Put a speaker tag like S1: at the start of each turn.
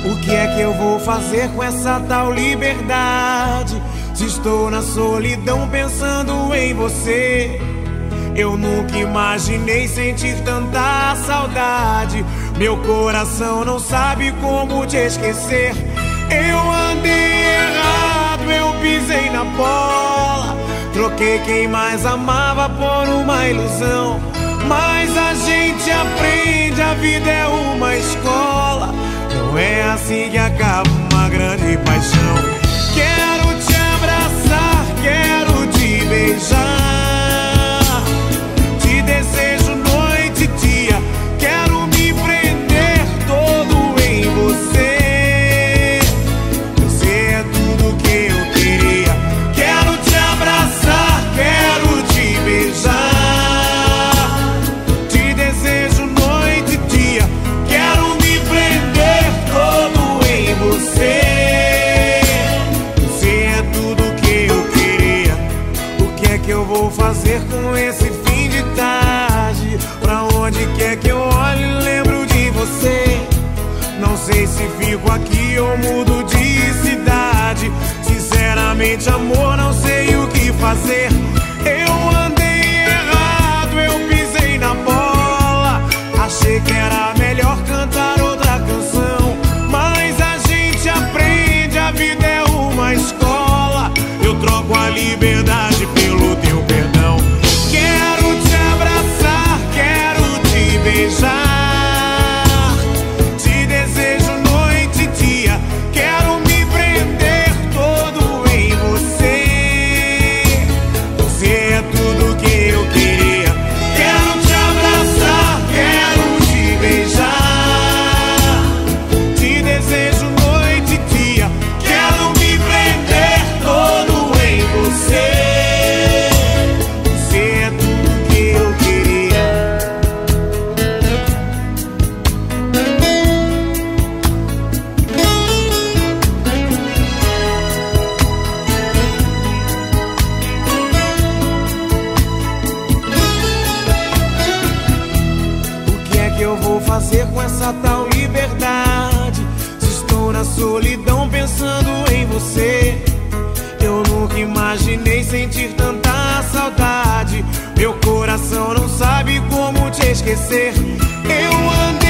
S1: O que é que eu vou fazer com essa tal liberdade? Se estou na solidão pensando em você. Eu nunca imaginei sentir tanta saudade. Meu coração não sabe como te esquecer. Eu andei errado, eu pisei na bola. Troquei quem mais amava por uma ilusão. Mas a gente aprende, a vida é uma escola. Não é assim que acaba uma grande paixão. Quero te abraçar, quero te beijar. Te desejo noite e dia. Quero me prender todo em você. Você é tudo que eu queria. Quero te abraçar, quero te beijar. Te desejo noite e dia. Quero me prender todo em você. Você é tudo que eu queria. O que é que eu vou fazer com esse fim de tarde? Pra onde quer que eu olhe, lembro de você. Não sei se fico aqui ou mudo de cidade. Sinceramente, amor, não sei o que fazer. Eu andei errado, eu pisei na bola. Achei que era melhor cantar outra canção. Mas a gente aprende, a vida é uma escola. Eu troco a liberdade pelo teu perdão. Quero te abraçar, quero te beijar. Te desejo noite e dia. Quero me prender todo em você. Você é tudo que eu queria. Quero te abraçar, quero te beijar. Te desejo noite e dia. Quero me prender todo em você. Você é tudo que eu queria. O que é que eu vou fazer com essa tal liberdade? Se estou na solidão pensando em você. Eu nunca imaginei sentir tanta saudade. Meu coração não sabe como te esquecer. Eu andei